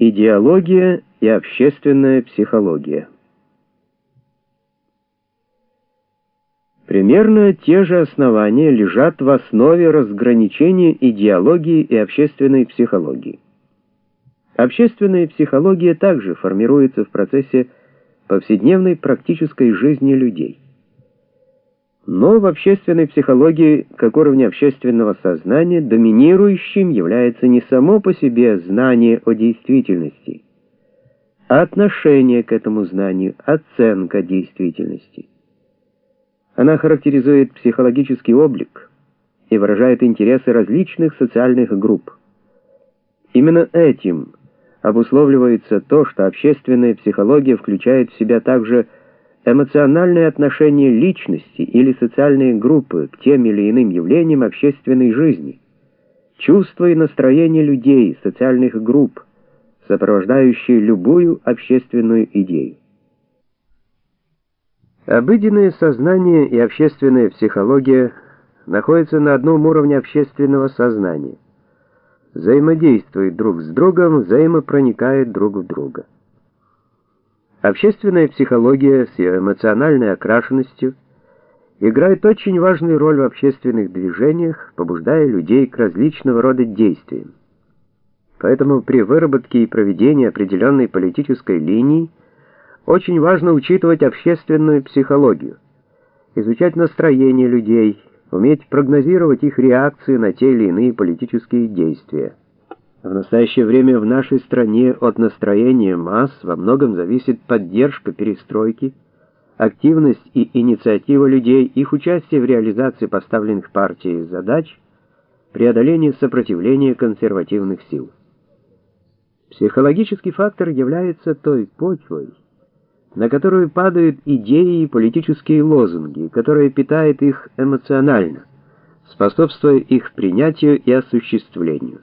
Идеология и общественная психология. Примерно те же основания лежат в основе разграничения идеологии и общественной психологии. Общественная психология также формируется в процессе повседневной практической жизни людей. Но в общественной психологии, как уровне общественного сознания, доминирующим является не само по себе знание о действительности, а отношение к этому знанию, оценка действительности. Она характеризует психологический облик и выражает интересы различных социальных групп. Именно этим обусловливается то, что общественная психология включает в себя также эмоциональное отношение личности или социальной группы к тем или иным явлениям общественной жизни, чувства и настроения людей, социальных групп, сопровождающие любую общественную идею. Обыденное сознание и общественная психология находятся на одном уровне общественного сознания, взаимодействуют друг с другом, взаимопроникают друг в друга. Общественная психология с ее эмоциональной окрашенностью играет очень важную роль в общественных движениях, побуждая людей к различного рода действиям. Поэтому при выработке и проведении определенной политической линии очень важно учитывать общественную психологию, изучать настроение людей, уметь прогнозировать их реакции на те или иные политические действия. В настоящее время в нашей стране от настроения масс во многом зависит поддержка перестройки, активность и инициатива людей, их участие в реализации поставленных партией задач, преодоление сопротивления консервативных сил. Психологический фактор является той почвой, на которую падают идеи и политические лозунги, которая питает их эмоционально, способствуя их принятию и осуществлению.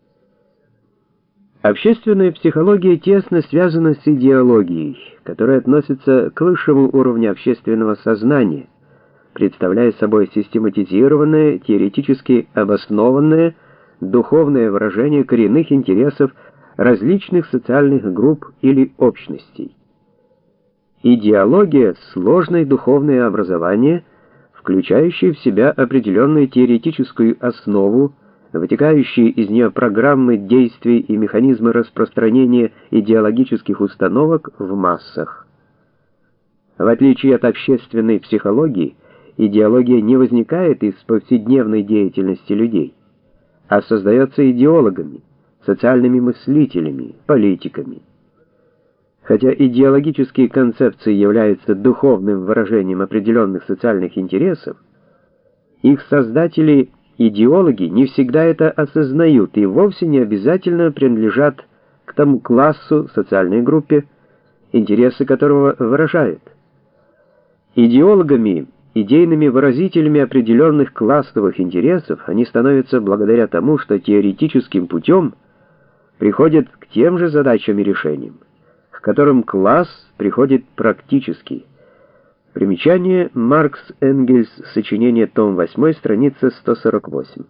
Общественная психология тесно связана с идеологией, которая относится к высшему уровню общественного сознания, представляя собой систематизированное, теоретически обоснованное, духовное выражение коренных интересов различных социальных групп или общностей. Идеология — сложное духовное образование, включающее в себя определенную теоретическую основу, вытекающие из нее программы действий и механизмы распространения идеологических установок в массах. В отличие от общественной психологии, идеология не возникает из повседневной деятельности людей, а создается идеологами, социальными мыслителями, политиками. Хотя идеологические концепции являются духовным выражением определенных социальных интересов, их создатели идеологи не всегда это осознают и вовсе не обязательно принадлежат к тому классу, социальной группе, интересы которого выражают. Идеологами, идейными выразителями определенных классовых интересов они становятся благодаря тому, что теоретическим путем приходят к тем же задачам и решениям, к которым класс приходит практически. Примечание: Маркс Энгельс, сочинение, том 8, страница 148.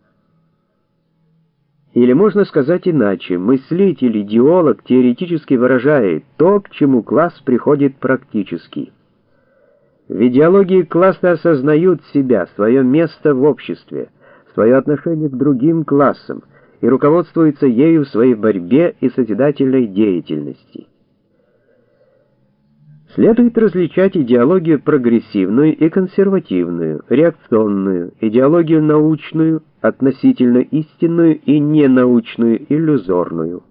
Или можно сказать иначе: мыслитель, идеолог теоретически выражает то, к чему класс приходит практически. В идеологии классы осознают себя, свое место в обществе, свое отношение к другим классам и руководствуются ею в своей борьбе и созидательной деятельности. Следует различать идеологию прогрессивную и консервативную, реакционную, идеологию научную, относительно истинную и ненаучную, иллюзорную.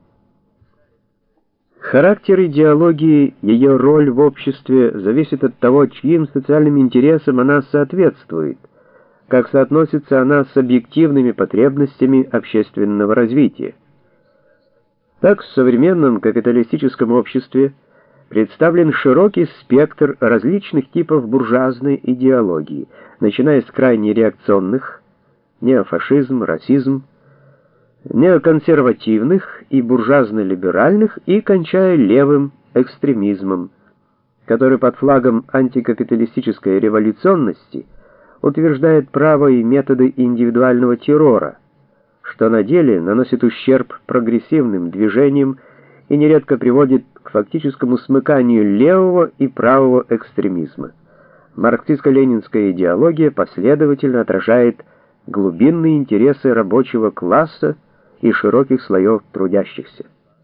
Характер идеологии, ее роль в обществе зависит от того, чьим социальным интересам она соответствует, как соотносится она с объективными потребностями общественного развития. Так, в современном капиталистическом обществе представлен широкий спектр различных типов буржуазной идеологии, начиная с крайне реакционных, неофашизм, расизм, неоконсервативных и буржуазно-либеральных, и кончая левым экстремизмом, который под флагом антикапиталистической революционности утверждает право и методы индивидуального террора, что на деле наносит ущерб прогрессивным движениям и нередко приводит к фактическому смыканию левого и правого экстремизма. Марксистско-ленинская идеология последовательно отражает глубинные интересы рабочего класса и широких слоев трудящихся.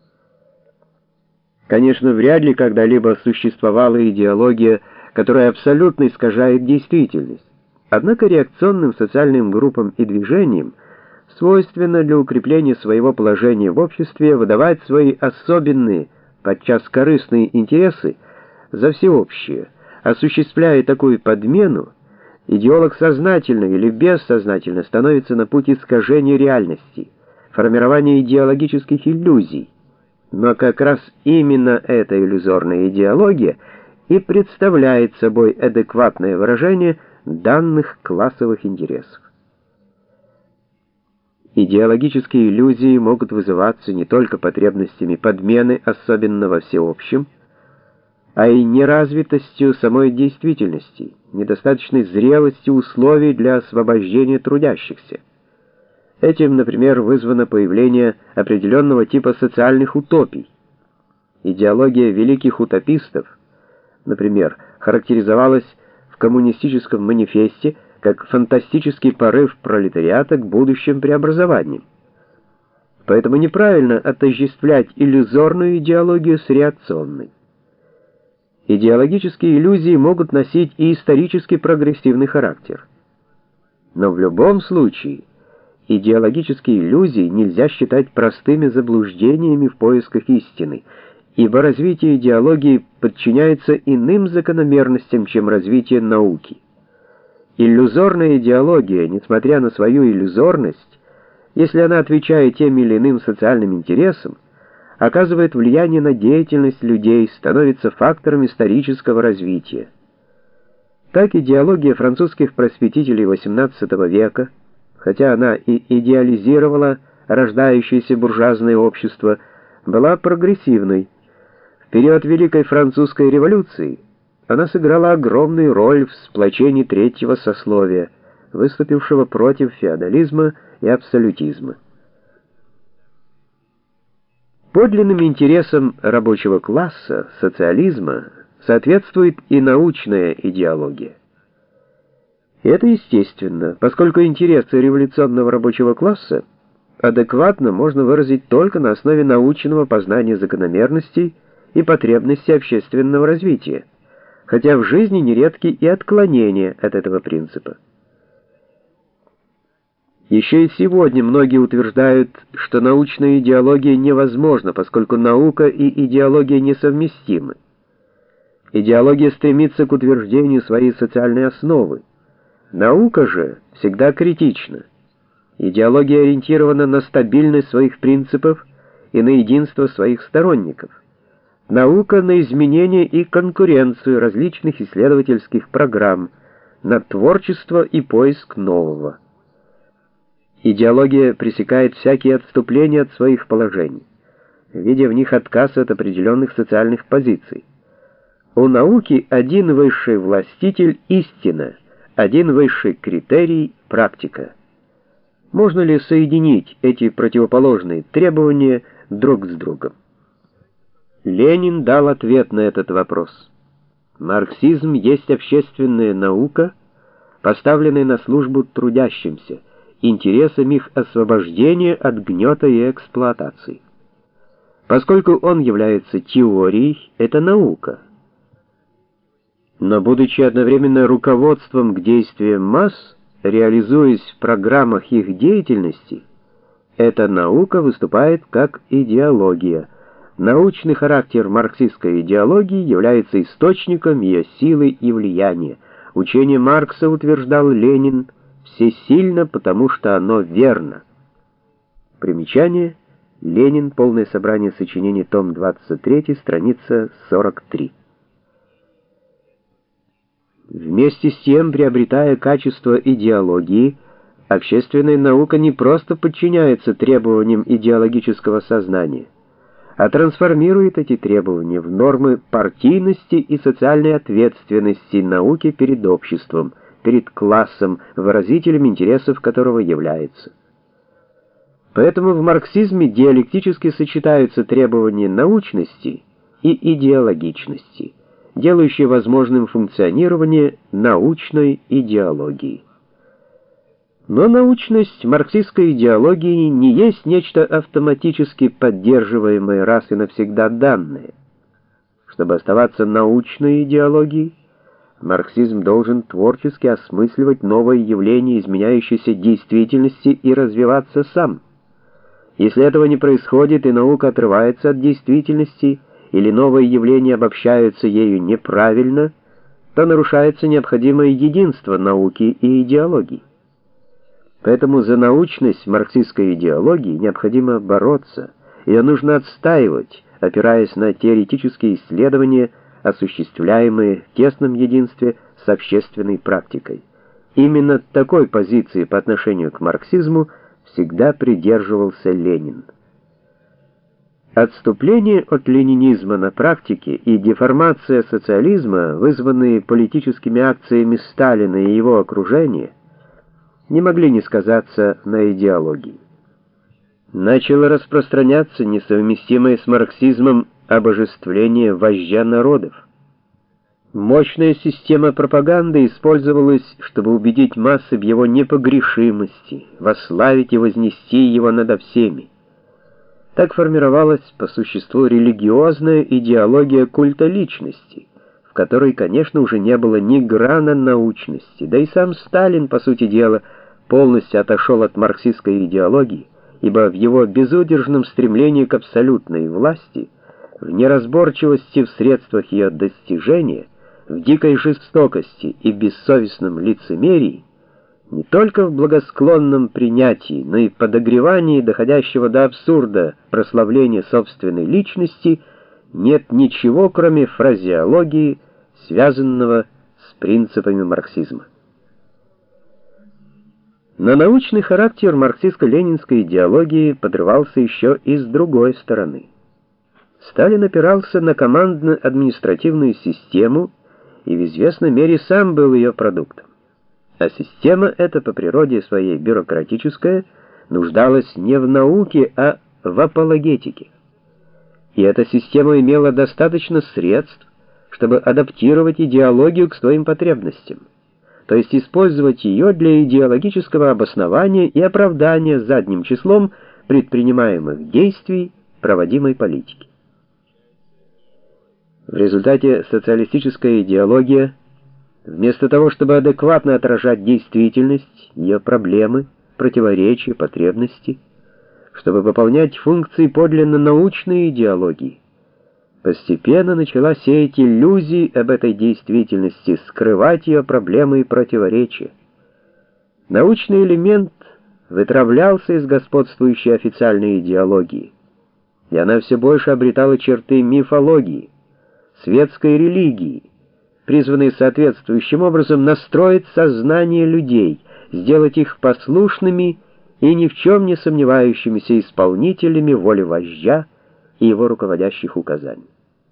Конечно, вряд ли когда-либо существовала идеология, которая абсолютно искажает действительность. Однако реакционным социальным группам и движениям свойственно для укрепления своего положения в обществе выдавать свои особенные, подчас корыстные интересы за всеобщие. Осуществляя такую подмену, идеолог сознательно или бессознательно становится на путь искажения реальности, формирования идеологических иллюзий. Но как раз именно эта иллюзорная идеология и представляет собой адекватное выражение данных классовых интересов. Идеологические иллюзии могут вызываться не только потребностями подмены, особенно во всеобщем, а и неразвитостью самой действительности, недостаточной зрелостью условий для освобождения трудящихся. Этим, например, вызвано появление определенного типа социальных утопий. Идеология великих утопистов, например, характеризовалась в коммунистическом манифесте как фантастический порыв пролетариата к будущим преобразованиям. Поэтому неправильно отождествлять иллюзорную идеологию с реакционной. Идеологические иллюзии могут носить и исторически прогрессивный характер. Но в любом случае идеологические иллюзии нельзя считать простыми заблуждениями в поисках истины, ибо развитие идеологии подчиняется иным закономерностям, чем развитие науки. Иллюзорная идеология, несмотря на свою иллюзорность, если она отвечает тем или иным социальным интересам, оказывает влияние на деятельность людей, становится фактором исторического развития. Так идеология французских просветителей XVIII века, хотя она и идеализировала рождающееся буржуазное общество, была прогрессивной. В период Великой Французской революции она сыграла огромную роль в сплочении третьего сословия, выступившего против феодализма и абсолютизма. Подлинным интересам рабочего класса, социализма, соответствует и научная идеология. И это естественно, поскольку интересы революционного рабочего класса адекватно можно выразить только на основе научного познания закономерностей и потребностей общественного развития, хотя в жизни нередки и отклонения от этого принципа. Еще и сегодня многие утверждают, что научная идеология невозможна, поскольку наука и идеология несовместимы. Идеология стремится к утверждению своей социальной основы. Наука же всегда критична. Идеология ориентирована на стабильность своих принципов и на единство своих сторонников. Наука на изменение и конкуренцию различных исследовательских программ, на творчество и поиск нового. Идеология пресекает всякие отступления от своих положений, видя в них отказ от определенных социальных позиций. У науки один высший властитель — истина, один высший критерий — практика. Можно ли соединить эти противоположные требования друг с другом? Ленин дал ответ на этот вопрос. Марксизм есть общественная наука, поставленная на службу трудящимся, интересам их освобождения от гнета и эксплуатации. Поскольку он является теорией, это наука. Но будучи одновременно руководством к действиям масс, реализуясь в программах их деятельности, эта наука выступает как идеология. Научный характер марксистской идеологии является источником ее силы и влияния. Учение Маркса, утверждал Ленин, всесильно, потому что оно верно. Примечание. Ленин. Полное собрание сочинений. Том 23. Страница 43. Вместе с тем, приобретая качество идеологии, общественная наука не просто подчиняется требованиям идеологического сознания, а трансформирует эти требования в нормы партийности и социальной ответственности науки перед обществом, перед классом, выразителем интересов которого является. Поэтому в марксизме диалектически сочетаются требования научности и идеологичности, делающие возможным функционирование научной идеологии. Но научность марксистской идеологии не есть нечто автоматически поддерживаемое раз и навсегда данное. Чтобы оставаться научной идеологией, марксизм должен творчески осмысливать новые явления изменяющейся действительности и развиваться сам. Если этого не происходит и наука отрывается от действительности, или новые явления обобщаются ею неправильно, то нарушается необходимое единство науки и идеологии. Поэтому за научность марксистской идеологии необходимо бороться, ее нужно отстаивать, опираясь на теоретические исследования, осуществляемые в тесном единстве с общественной практикой. Именно такой позиции по отношению к марксизму всегда придерживался Ленин. Отступление от ленинизма на практике и деформация социализма, вызванные политическими акциями Сталина и его окружения, не могли не сказаться на идеологии. Начало распространяться несовместимое с марксизмом обожествление вождя народов. Мощная система пропаганды использовалась, чтобы убедить массы в его непогрешимости, восславить и вознести его надо всеми. Так формировалась по существу религиозная идеология культа личности, в которой, конечно, уже не было ни грана научности, да и сам Сталин, по сути дела, полностью отошел от марксистской идеологии, ибо в его безудержном стремлении к абсолютной власти, в неразборчивости в средствах ее достижения, в дикой жестокости и бессовестном лицемерии, не только в благосклонном принятии, но и подогревании доходящего до абсурда прославления собственной личности, нет ничего, кроме фразеологии, связанного с принципами марксизма. Но научный характер марксистско-ленинской идеологии подрывался еще и с другой стороны. Сталин опирался на командно-административную систему и в известной мере сам был ее продуктом. А система эта по природе своей бюрократическая нуждалась не в науке, а в апологетике. И эта система имела достаточно средств, чтобы адаптировать идеологию к своим потребностям, то есть использовать ее для идеологического обоснования и оправдания задним числом предпринимаемых действий проводимой политики. В результате социалистическая идеология, вместо того, чтобы адекватно отражать действительность, ее проблемы, противоречия, потребности, чтобы выполнять функции подлинно научной идеологии, постепенно начала сеять иллюзии об этой действительности, скрывать ее проблемы и противоречия. Научный элемент вытравлялся из господствующей официальной идеологии, и она все больше обретала черты мифологии, светской религии, призванные соответствующим образом настроить сознание людей, сделать их послушными и ни в чем не сомневающимися исполнителями воли вождя и его руководящих указаний.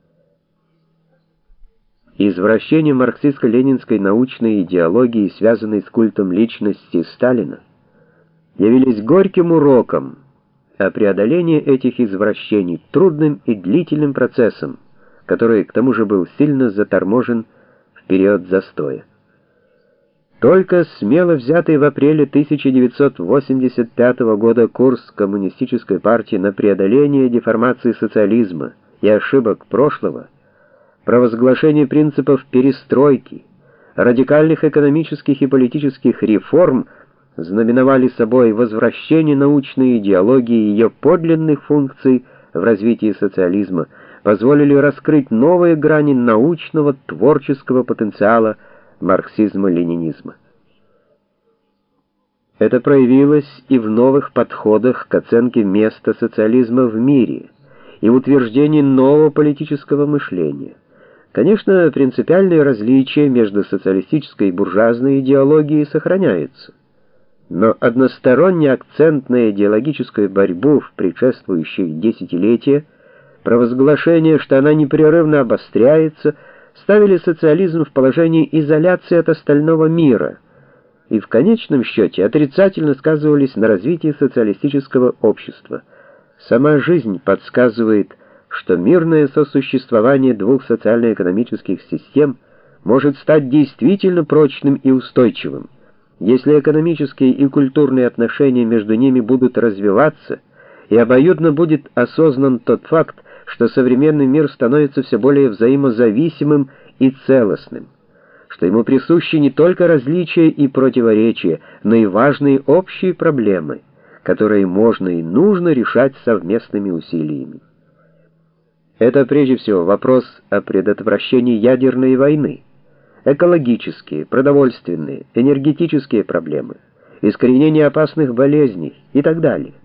Извращение марксистско-ленинской научной идеологии, связанной с культом личности Сталина, явились горьким уроком, а преодоление этих извращений трудным и длительным процессом, который к тому же был сильно заторможен в период застоя. Только смело взятый в апреле 1985 года курс Коммунистической партии на преодоление деформации социализма и ошибок прошлого, провозглашение принципов перестройки, радикальных экономических и политических реформ знаменовали собой возвращение научной идеологии и ее подлинных функций в развитии социализма, позволили раскрыть новые грани научного творческого потенциала марксизма-ленинизма. Это проявилось и в новых подходах к оценке места социализма в мире, и в утверждении нового политического мышления. Конечно, принципиальные различия между социалистической и буржуазной идеологией сохраняются, но односторонний акцент на идеологическую борьбу в предшествующие десятилетия, провозглашение, что она непрерывно обостряется, ставили социализм в положение изоляции от остального мира, и в конечном счете отрицательно сказывались на развитии социалистического общества. Сама жизнь подсказывает, что мирное сосуществование двух социально-экономических систем может стать действительно прочным и устойчивым, если экономические и культурные отношения между ними будут развиваться, и обоюдно будет осознан тот факт, что современный мир становится все более взаимозависимым и целостным, что ему присущи не только различия и противоречия, но и важные общие проблемы, которые можно и нужно решать совместными усилиями. Это прежде всего вопрос о предотвращении ядерной войны, экологические, продовольственные, энергетические проблемы, искоренение опасных болезней и так далее.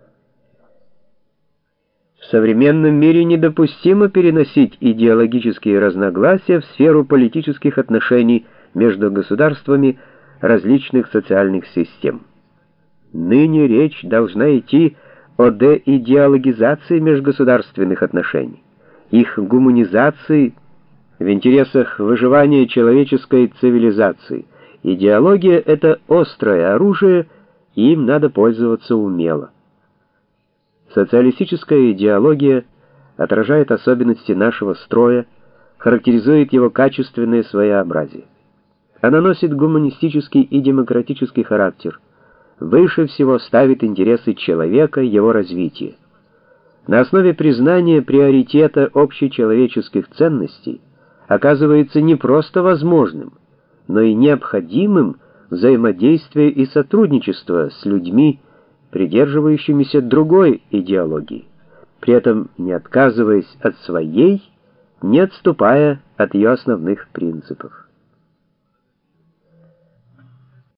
В современном мире недопустимо переносить идеологические разногласия в сферу политических отношений между государствами различных социальных систем. Ныне речь должна идти о деидеологизации межгосударственных отношений, их гуманизации в интересах выживания человеческой цивилизации. Идеология — это острое оружие, и им надо пользоваться умело. Социалистическая идеология отражает особенности нашего строя, характеризует его качественное своеобразие. Она носит гуманистический и демократический характер, выше всего ставит интересы человека, его развития. На основе признания приоритета общечеловеческих ценностей оказывается не просто возможным, но и необходимым взаимодействие и сотрудничество с людьми, придерживающимися другой идеологии, при этом не отказываясь от своей, не отступая от ее основных принципов.